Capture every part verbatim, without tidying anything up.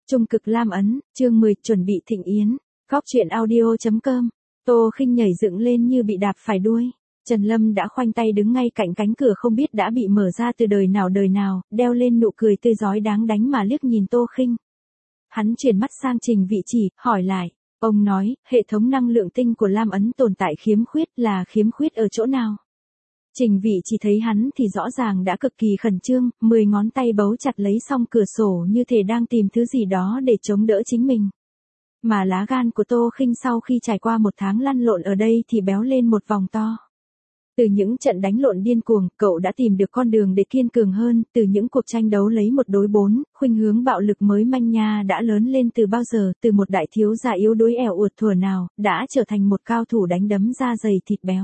Trung cực Lam ấn, chương mười, chuẩn bị thịnh yến. Góc truyện audio.com. Tô Khinh nhảy dựng lên như bị đạp phải đuôi. Trần Lâm đã khoanh tay đứng ngay cạnh cánh cửa không biết đã bị mở ra từ đời nào đời nào, đeo lên nụ cười tươi rói đáng đánh mà liếc nhìn Tô Khinh. Hắn chuyển mắt sang Trình Vị Chỉ, hỏi lại. Ông nói, hệ thống năng lượng tinh của Lam ấn tồn tại khiếm khuyết, là khiếm khuyết ở chỗ nào? Trình Vị chỉ thấy hắn thì rõ ràng đã cực kỳ khẩn trương, mười ngón tay bấu chặt lấy song cửa sổ như thể đang tìm thứ gì đó để chống đỡ chính mình. Mà lá gan của Tô Khinh sau khi trải qua một tháng lăn lộn ở đây thì béo lên một vòng to. Từ những trận đánh lộn điên cuồng, cậu đã tìm được con đường để kiên cường hơn, từ những cuộc tranh đấu lấy một đối bốn, khuynh hướng bạo lực mới manh nha đã lớn lên từ bao giờ, từ một đại thiếu gia yếu đuối ẻo uột thuở nào, đã trở thành một cao thủ đánh đấm da dày thịt béo.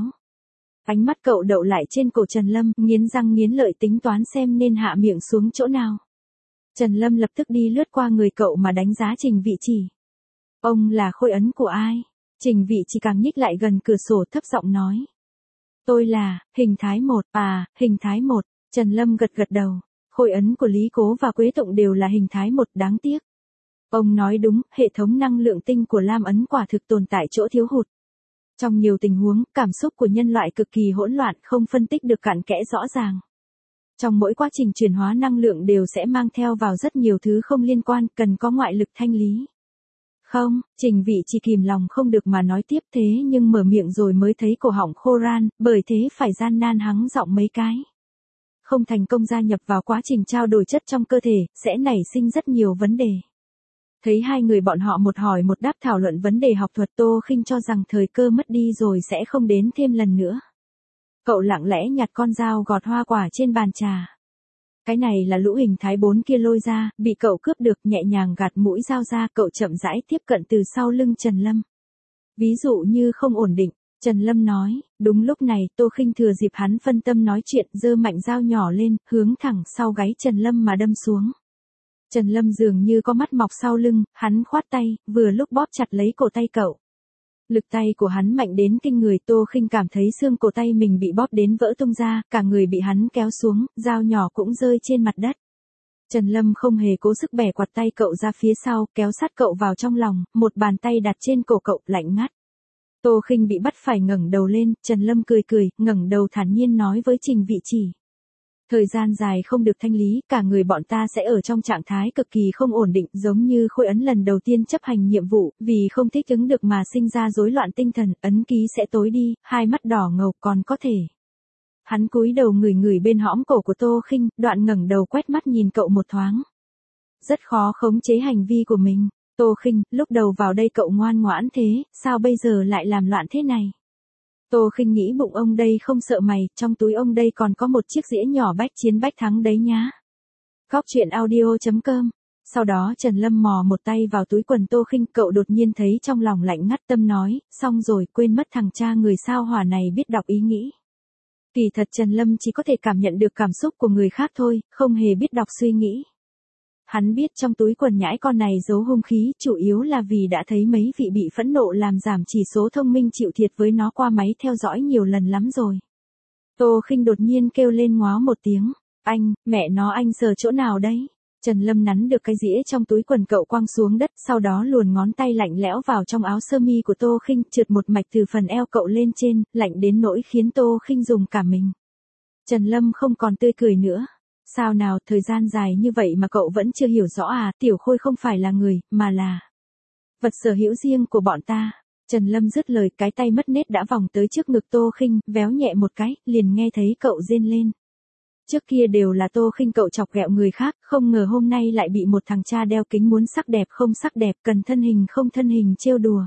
Ánh mắt cậu đậu lại trên cổ Trần Lâm, nghiến răng nghiến lợi tính toán xem nên hạ miệng xuống chỗ nào. Trần Lâm lập tức đi lướt qua người cậu mà đánh giá Trình Vị Chỉ. Ông là khôi ấn của ai? Trình Vị Chỉ càng nhích lại gần cửa sổ thấp giọng nói. Tôi là, hình thái một, à, hình thái một. Trần Lâm gật gật đầu. Khôi ấn của Lý Cố và Quế Tụng đều là hình thái một, đáng tiếc. Ông nói đúng, hệ thống năng lượng tinh của Lam ấn quả thực tồn tại chỗ thiếu hụt. Trong nhiều tình huống, cảm xúc của nhân loại cực kỳ hỗn loạn, không phân tích được cặn kẽ rõ ràng. Trong mỗi quá trình chuyển hóa năng lượng đều sẽ mang theo vào rất nhiều thứ không liên quan, cần có ngoại lực thanh lý. Không, Trình Vị chỉ kìm lòng không được mà nói tiếp thế nhưng mở miệng rồi mới thấy cổ họng khô ran, bởi thế phải gian nan hắng giọng mấy cái. Không thành công gia nhập vào quá trình trao đổi chất trong cơ thể, sẽ nảy sinh rất nhiều vấn đề. Thấy hai người bọn họ một hỏi một đáp thảo luận vấn đề học thuật, Tô Khinh cho rằng thời cơ mất đi rồi sẽ không đến thêm lần nữa. Cậu lặng lẽ nhặt con dao gọt hoa quả trên bàn trà. Cái này là lũ hình thái bốn kia lôi ra, bị cậu cướp được, nhẹ nhàng gạt mũi dao ra, cậu chậm rãi tiếp cận từ sau lưng Trần Lâm. Ví dụ như không ổn định, Trần Lâm nói, đúng lúc này Tô Khinh thừa dịp hắn phân tâm nói chuyện, giơ mạnh dao nhỏ lên, hướng thẳng sau gáy Trần Lâm mà đâm xuống. Trần Lâm dường như có mắt mọc sau lưng, hắn khoát tay, vừa lúc bóp chặt lấy cổ tay cậu. Lực tay của hắn mạnh đến kinh người, Tô Khinh cảm thấy xương cổ tay mình bị bóp đến vỡ tung ra, cả người bị hắn kéo xuống, dao nhỏ cũng rơi trên mặt đất. Trần Lâm không hề cố sức bẻ quạt tay cậu ra phía sau, kéo sát cậu vào trong lòng, một bàn tay đặt trên cổ cậu, lạnh ngắt. Tô Khinh bị bắt phải ngẩng đầu lên, Trần Lâm cười cười, ngẩng đầu thản nhiên nói với Trình Vị Chỉ. Thời gian dài không được thanh lý, cả người bọn ta sẽ ở trong trạng thái cực kỳ không ổn định, giống như khôi ấn lần đầu tiên chấp hành nhiệm vụ, vì không thích ứng được mà sinh ra rối loạn tinh thần, ấn ký sẽ tối đi, hai mắt đỏ ngầu còn có thể. Hắn cúi đầu ngửi ngửi bên hõm cổ của Tô Khinh, đoạn ngẩng đầu quét mắt nhìn cậu một thoáng. Rất khó khống chế hành vi của mình. Tô Khinh, lúc đầu vào đây cậu ngoan ngoãn thế, sao bây giờ lại làm loạn thế này? Tô Khinh nghĩ bụng ông đây không sợ mày, trong túi ông đây còn có một chiếc dĩa nhỏ bách chiến bách thắng đấy nhá. Góc truyện audio.com. Sau đó Trần Lâm mò một tay vào túi quần Tô Khinh, cậu đột nhiên thấy trong lòng lạnh ngắt, tâm nói, xong rồi, quên mất thằng cha người sao hỏa này biết đọc ý nghĩ. Kỳ thật Trần Lâm chỉ có thể cảm nhận được cảm xúc của người khác thôi, không hề biết đọc suy nghĩ. Hắn biết trong túi quần nhãi con này giấu hung khí, chủ yếu là vì đã thấy mấy vị bị phẫn nộ làm giảm chỉ số thông minh chịu thiệt với nó qua máy theo dõi nhiều lần lắm rồi. Tô Khinh đột nhiên kêu lên ngoáo một tiếng, anh, mẹ nó anh sờ chỗ nào đấy? Trần Lâm nắn được cái dĩa trong túi quần cậu quăng xuống đất, sau đó luồn ngón tay lạnh lẽo vào trong áo sơ mi của Tô Khinh, trượt một mạch từ phần eo cậu lên trên, lạnh đến nỗi khiến Tô Khinh dùng cả mình. Trần Lâm không còn tươi cười nữa. Sao nào, thời gian dài như vậy mà cậu vẫn chưa hiểu rõ à, Tiểu Khôi không phải là người, mà là vật sở hữu riêng của bọn ta. Trần Lâm dứt lời, cái tay mất nết đã vòng tới trước ngực Tô Khinh, véo nhẹ một cái, liền nghe thấy cậu rên lên. Trước kia đều là Tô Khinh cậu chọc ghẹo người khác, không ngờ hôm nay lại bị một thằng cha đeo kính muốn sắc đẹp không sắc đẹp, cần thân hình không thân hình trêu đùa.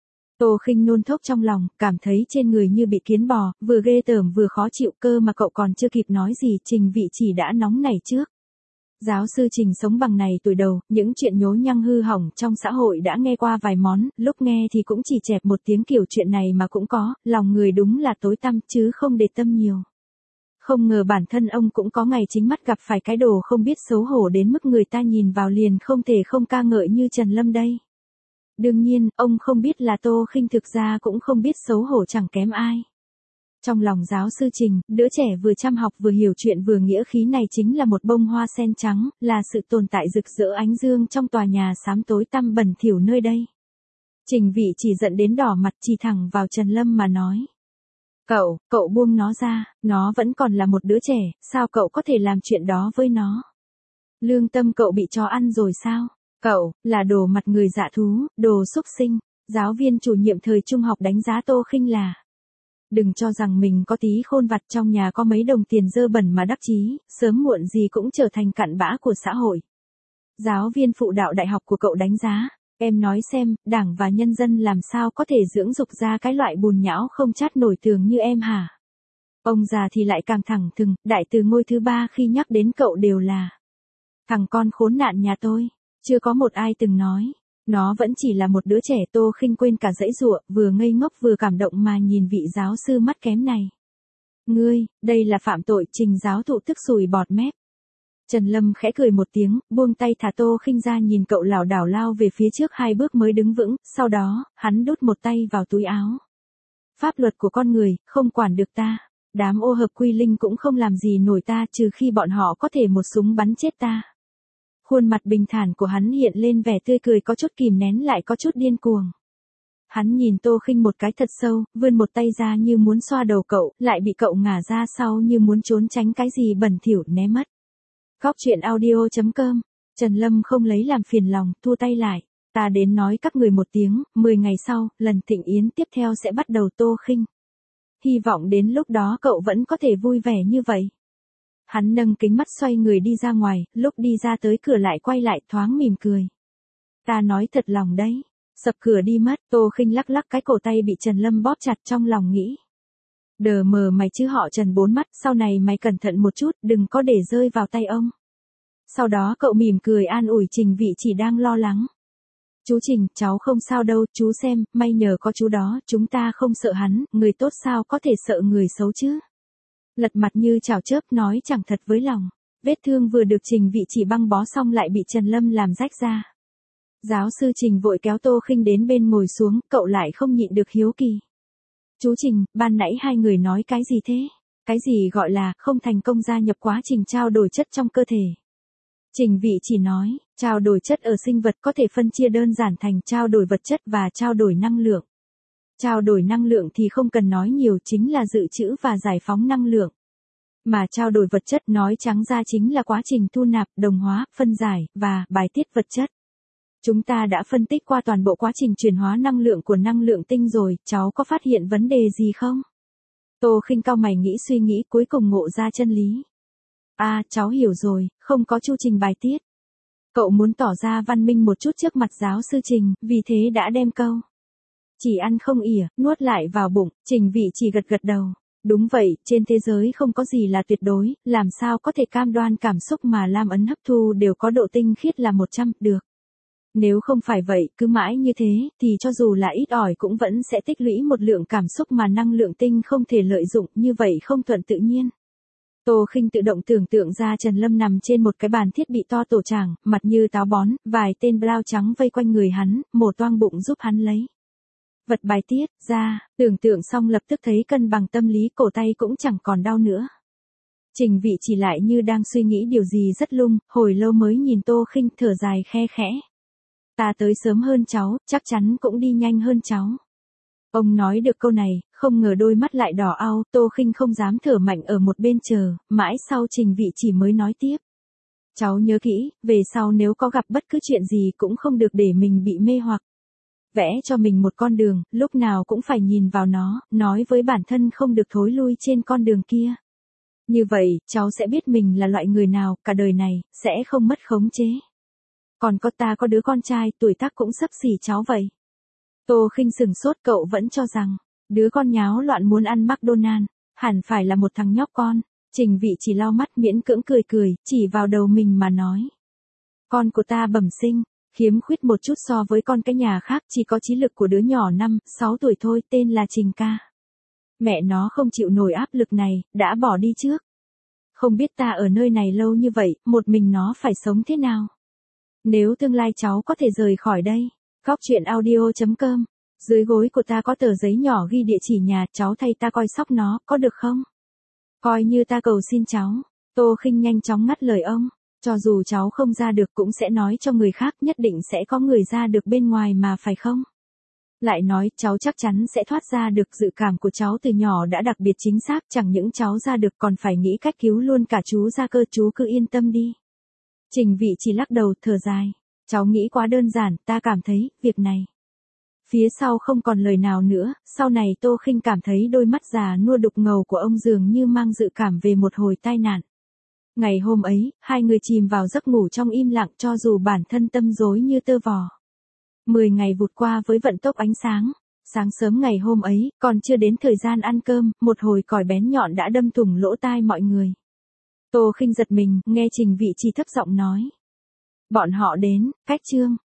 Tô Khinh nôn thốc trong lòng, cảm thấy trên người như bị kiến bò, vừa ghê tởm vừa khó chịu, cơ mà cậu còn chưa kịp nói gì, Trình Vị Chỉ đã nóng nảy trước. Giáo sư Trình sống bằng này tuổi đầu, những chuyện nhố nhăng hư hỏng trong xã hội đã nghe qua vài món, lúc nghe thì cũng chỉ chẹp một tiếng kiểu chuyện này mà cũng có, lòng người đúng là tối tăm chứ không để tâm nhiều. Không ngờ bản thân ông cũng có ngày chính mắt gặp phải cái đồ không biết xấu hổ đến mức người ta nhìn vào liền không thể không ca ngợi như Trần Lâm đây. Đương nhiên, ông không biết là Tô Khinh thực ra cũng không biết xấu hổ chẳng kém ai. Trong lòng giáo sư Trình, đứa trẻ vừa chăm học vừa hiểu chuyện vừa nghĩa khí này chính là một bông hoa sen trắng, là sự tồn tại rực rỡ ánh dương trong tòa nhà xám tối tăm bẩn thỉu nơi đây. Trình Vị chỉ giận đến đỏ mặt, chỉ thẳng vào Trần Lâm mà nói. Cậu, cậu buông nó ra, nó vẫn còn là một đứa trẻ, sao cậu có thể làm chuyện đó với nó? Lương tâm cậu bị chó ăn rồi sao? Cậu, là đồ mặt người dạ thú, đồ xúc sinh. Giáo viên chủ nhiệm thời trung học đánh giá Tô Khinh là. Đừng cho rằng mình có tí khôn vặt, trong nhà có mấy đồng tiền dơ bẩn mà đắc chí, sớm muộn gì cũng trở thành cặn bã của xã hội. Giáo viên phụ đạo đại học của cậu đánh giá, em nói xem, đảng và nhân dân làm sao có thể dưỡng dục ra cái loại bùn nhão không chát nổi tường như em hả? Ông già thì lại càng thẳng thừng, đại từ ngôi thứ ba khi nhắc đến cậu đều là thằng con khốn nạn nhà tôi, chưa có một ai từng nói. Nó vẫn chỉ là một đứa trẻ. Tô Khinh quên cả dãy dụa, vừa ngây ngốc vừa cảm động mà nhìn vị giáo sư mắt kém này. Ngươi, đây là phạm tội. Trình giáo thụ tức sùi bọt mép. Trần Lâm khẽ cười một tiếng, buông tay thả Tô Khinh ra, nhìn cậu lảo đảo lao về phía trước hai bước mới đứng vững, sau đó, hắn đút một tay vào túi áo. Pháp luật của con người, không quản được ta. Đám ô hợp quy linh cũng không làm gì nổi ta, trừ khi bọn họ có thể một súng bắn chết ta. Khuôn mặt bình thản của hắn hiện lên vẻ tươi cười có chút kìm nén lại có chút điên cuồng. Hắn nhìn Tô Khinh một cái thật sâu, vươn một tay ra như muốn xoa đầu cậu, lại bị cậu ngả ra sau như muốn trốn tránh cái gì bẩn thỉu né mất. Góc truyện audio chấm com. Trần Lâm không lấy làm phiền lòng, thua tay lại. Ta đến nói các người một tiếng, mười ngày sau, lần thịnh yến tiếp theo sẽ bắt đầu. Tô Khinh. Hy vọng đến lúc đó cậu vẫn có thể vui vẻ như vậy. Hắn nâng kính mắt xoay người đi ra ngoài, lúc đi ra tới cửa lại quay lại thoáng mỉm cười. Ta nói thật lòng đấy. Sập cửa đi mất. Tô Khinh lắc lắc cái cổ tay bị Trần Lâm bóp chặt, trong lòng nghĩ. Đờ mờ mày chứ họ Trần bốn mắt, sau này mày cẩn thận một chút, đừng có để rơi vào tay ông. Sau đó cậu mỉm cười an ủi Trình Vị chỉ đang lo lắng. Chú Trình, cháu không sao đâu, chú xem, may nhờ có chú đó, chúng ta không sợ hắn, người tốt sao có thể sợ người xấu chứ. Lật mặt như chảo chớp nói chẳng thật với lòng. Vết thương vừa được Trình Vị chỉ băng bó xong lại bị Trần Lâm làm rách ra. Giáo sư Trình vội kéo Tô Khinh đến bên ngồi xuống, cậu lại không nhịn được hiếu kỳ. Chú Trình, ban nãy hai người nói cái gì thế? Cái gì gọi là không thành công gia nhập quá trình trao đổi chất trong cơ thể? Trình Vị chỉ nói, trao đổi chất ở sinh vật có thể phân chia đơn giản thành trao đổi vật chất và trao đổi năng lượng. Trao đổi năng lượng thì không cần nói nhiều, chính là dự trữ và giải phóng năng lượng. Mà trao đổi vật chất nói trắng ra chính là quá trình thu nạp, đồng hóa, phân giải, và bài tiết vật chất. Chúng ta đã phân tích qua toàn bộ quá trình chuyển hóa năng lượng của năng lượng tinh rồi, cháu có phát hiện vấn đề gì không? Tô Khinh cau mày nghĩ suy nghĩ cuối cùng ngộ ra chân lý. À, cháu hiểu rồi, không có chu trình bài tiết. Cậu muốn tỏ ra văn minh một chút trước mặt giáo sư Trình, vì thế đã đem câu. Chỉ ăn không ỉa, nuốt lại vào bụng. Trình Vị chỉ gật gật đầu. Đúng vậy, trên thế giới không có gì là tuyệt đối, làm sao có thể cam đoan cảm xúc mà lam ấn hấp thu đều có độ tinh khiết là một trăm, được. Nếu không phải vậy, cứ mãi như thế, thì cho dù là ít ỏi cũng vẫn sẽ tích lũy một lượng cảm xúc mà năng lượng tinh không thể lợi dụng, như vậy không thuận tự nhiên. Tô Khinh tự động tưởng tượng ra Trần Lâm nằm trên một cái bàn thiết bị to tổ tràng, mặt như táo bón, vài tên blau trắng vây quanh người hắn, mổ toang bụng giúp hắn lấy vật bài tiết ra, tưởng tượng xong lập tức thấy cân bằng tâm lý, cổ tay cũng chẳng còn đau nữa. Trình Vị chỉ lại như đang suy nghĩ điều gì rất lung, hồi lâu mới nhìn Tô Khinh, thở dài khe khẽ. Ta tới sớm hơn cháu, chắc chắn cũng đi nhanh hơn cháu. Ông nói được câu này, không ngờ đôi mắt lại đỏ au, Tô Khinh không dám thở mạnh ở một bên chờ, mãi sau Trình Vị chỉ mới nói tiếp. Cháu nhớ kỹ, về sau nếu có gặp bất cứ chuyện gì cũng không được để mình bị mê hoặc. Vẽ cho mình một con đường, lúc nào cũng phải nhìn vào nó, nói với bản thân không được thối lui trên con đường kia. Như vậy, cháu sẽ biết mình là loại người nào, cả đời này, sẽ không mất khống chế. Còn có ta có đứa con trai, tuổi tác cũng xấp xỉ cháu vậy. Tô Khinh sừng sốt, cậu vẫn cho rằng, đứa con nháo loạn muốn ăn McDonald, hẳn phải là một thằng nhóc con. Trình Vị chỉ lau mắt miễn cưỡng cười cười, chỉ vào đầu mình mà nói. Con của ta bẩm sinh, khiếm khuyết một chút so với con cái nhà khác, chỉ có trí lực của đứa nhỏ năm, sáu tuổi thôi, tên là Trình ca. Mẹ nó không chịu nổi áp lực này, đã bỏ đi trước. Không biết ta ở nơi này lâu như vậy, một mình nó phải sống thế nào? Nếu tương lai cháu có thể rời khỏi đây. Góc truyện audio chấm com Dưới gối của ta có tờ giấy nhỏ ghi địa chỉ nhà, cháu thay ta coi sóc nó, có được không? Coi như ta cầu xin cháu. Tô Khinh nhanh chóng ngắt lời ông. Cho dù cháu không ra được cũng sẽ nói cho người khác, nhất định sẽ có người ra được bên ngoài mà phải không? Lại nói, cháu chắc chắn sẽ thoát ra được, dự cảm của cháu từ nhỏ đã đặc biệt chính xác, chẳng những cháu ra được còn phải nghĩ cách cứu luôn cả chú ra cơ, chú cứ yên tâm đi. Trình Vị chỉ lắc đầu, thở dài. Cháu nghĩ quá đơn giản, ta cảm thấy, việc này. Phía sau không còn lời nào nữa, sau này Tô Khinh cảm thấy đôi mắt già nua đục ngầu của ông dường như mang dự cảm về một hồi tai nạn. Ngày hôm ấy, hai người chìm vào giấc ngủ trong im lặng cho dù bản thân tâm rối như tơ vò. Mười ngày vụt qua với vận tốc ánh sáng. Sáng sớm ngày hôm ấy, còn chưa đến thời gian ăn cơm, một hồi còi bén nhọn đã đâm thủng lỗ tai mọi người. Tô Khinh giật mình, nghe Trình Vị Chi thấp giọng nói. Bọn họ đến, cách Trương.